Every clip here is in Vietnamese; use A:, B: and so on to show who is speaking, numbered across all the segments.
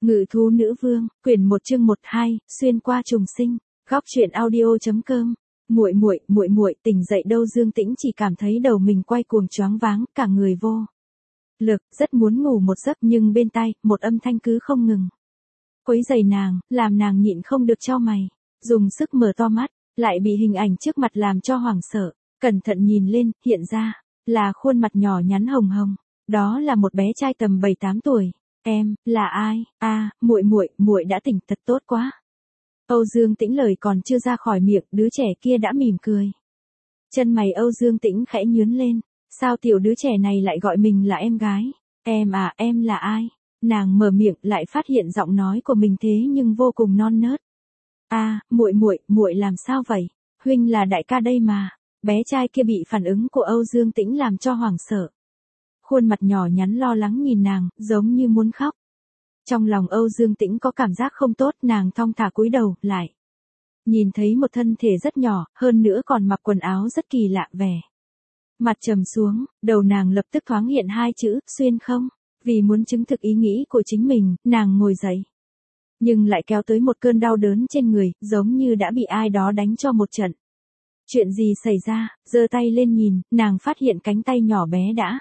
A: Ngự thú nữ vương, quyển 1 chương 1-2, xuyên qua trùng sinh. Góc truyện audio.com. Muội tỉnh dậy đâu, Dương Tĩnh chỉ cảm thấy đầu mình quay cuồng choáng váng, cả người vô lực, rất muốn ngủ một giấc nhưng bên tai, một âm thanh cứ không ngừng quấy rầy nàng, làm nàng nhịn không được chau mày, dùng sức mở to mắt, lại bị hình ảnh trước mặt làm cho hoảng sợ, cẩn thận nhìn lên, hiện ra là khuôn mặt nhỏ nhắn hồng hồng, đó là một bé trai tầm 7-8 tuổi. Em, là ai? À, muội đã tỉnh, thật tốt quá. Âu Dương Tĩnh lời còn chưa ra khỏi miệng, đứa trẻ kia đã mỉm cười. Chân mày Âu Dương Tĩnh khẽ nhướng lên, sao tiểu đứa trẻ này lại gọi mình là em gái? Em à, em là ai? Nàng mở miệng lại phát hiện giọng nói của mình thế nhưng vô cùng non nớt. À, muội làm sao vậy? Huynh là đại ca đây mà. Bé trai kia bị phản ứng của Âu Dương Tĩnh làm cho hoảng sợ. Khuôn mặt nhỏ nhắn lo lắng nhìn nàng, giống như muốn khóc. Trong lòng Âu Dương Tĩnh có cảm giác không tốt, nàng thong thả cúi đầu lại. Nhìn thấy một thân thể rất nhỏ, hơn nữa còn mặc quần áo rất kỳ lạ vẻ. Mặt trầm xuống, đầu nàng lập tức thoáng hiện hai chữ, xuyên không. Vì muốn chứng thực ý nghĩ của chính mình, nàng ngồi dậy. Nhưng lại kéo tới một cơn đau đớn trên người, giống như đã bị ai đó đánh cho một trận. Chuyện gì xảy ra? Giơ tay lên nhìn, nàng phát hiện cánh tay nhỏ bé đã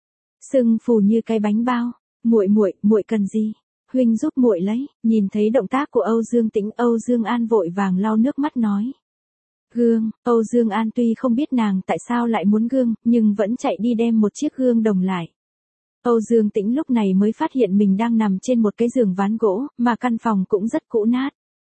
A: sưng phù như cái bánh bao. Muội cần gì? Huynh giúp muội lấy. Nhìn thấy động tác của Âu Dương Tĩnh, Âu Dương An vội vàng lau nước mắt nói. Gương. Âu Dương An tuy không biết nàng tại sao lại muốn gương, nhưng vẫn chạy đi đem một chiếc gương đồng lại. Âu Dương Tĩnh lúc này mới phát hiện mình đang nằm trên một cái giường ván gỗ, mà căn phòng cũng rất cũ nát.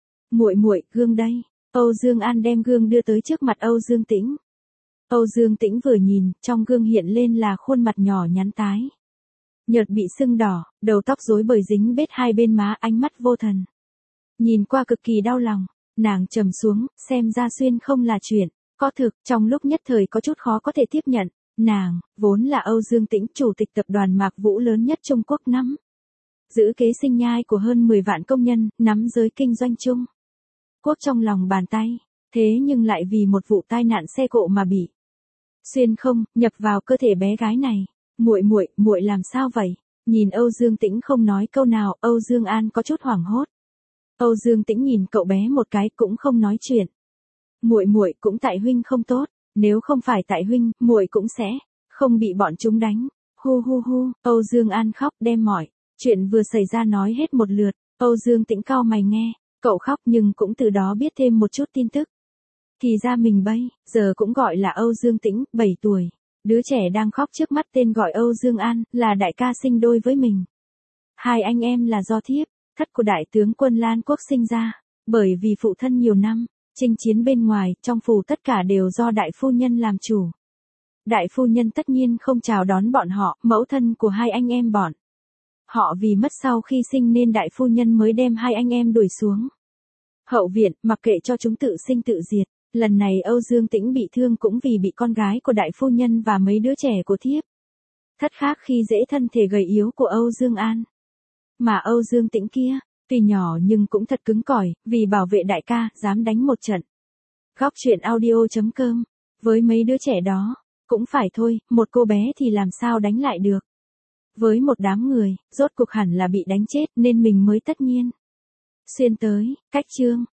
A: Muội, gương đây. Âu Dương An đem gương đưa tới trước mặt Âu Dương Tĩnh. Âu Dương Tĩnh vừa nhìn, trong gương hiện lên là khuôn mặt nhỏ nhắn tái nhợt bị sưng đỏ, đầu tóc rối bời dính bết hai bên má, ánh mắt vô thần. Nhìn qua cực kỳ đau lòng, nàng trầm xuống, xem ra xuyên không là chuyện có thực, trong lúc nhất thời có chút khó có thể tiếp nhận. Nàng, vốn là Âu Dương Tĩnh, chủ tịch tập đoàn Mạc Vũ lớn nhất Trung Quốc nắm giữ kế sinh nhai của hơn 10 vạn công nhân, nắm giới kinh doanh Trung Quốc trong lòng bàn tay, thế nhưng lại vì một vụ tai nạn xe cộ mà bị xuyên không, nhập vào cơ thể bé gái này. Muội làm sao vậy? Nhìn Âu Dương Tĩnh không nói câu nào, Âu Dương An có chút hoảng hốt. Âu Dương Tĩnh nhìn cậu bé một cái cũng không nói chuyện. Muội cũng tại huynh không tốt, nếu không phải tại huynh, muội cũng sẽ không bị bọn chúng đánh. Hu. Âu Dương An khóc đem mọi chuyện vừa xảy ra nói hết một lượt. Âu Dương Tĩnh cau mày nghe, cậu khóc nhưng cũng từ đó biết thêm một chút tin tức. Thì ra mình bây giờ cũng gọi là Âu Dương Tĩnh, 7 tuổi. Đứa trẻ đang khóc trước mắt tên gọi Âu Dương An, là đại ca sinh đôi với mình. Hai anh em là do thiếp thất của đại tướng quân Lan Quốc sinh ra, bởi vì phụ thân nhiều năm chinh chiến bên ngoài, trong phủ tất cả đều do đại phu nhân làm chủ. Đại phu nhân tất nhiên không chào đón bọn họ, mẫu thân của hai anh em bọn họ vì mất sau khi sinh nên đại phu nhân mới đem hai anh em đuổi xuống hậu viện, mặc kệ cho chúng tự sinh tự diệt. Lần này Âu Dương Tĩnh bị thương cũng vì bị con gái của đại phu nhân và mấy đứa trẻ của thiếp thất khác khi dễ thân thể gầy yếu của Âu Dương An. Mà Âu Dương Tĩnh kia, tuy nhỏ nhưng cũng thật cứng cỏi, vì bảo vệ đại ca, dám đánh một trận. Góc truyện audio.com. Với mấy đứa trẻ đó, cũng phải thôi, một cô bé thì làm sao đánh lại được. Với một đám người, rốt cuộc hẳn là bị đánh chết nên mình mới tất nhiên xuyên tới. Cách chương.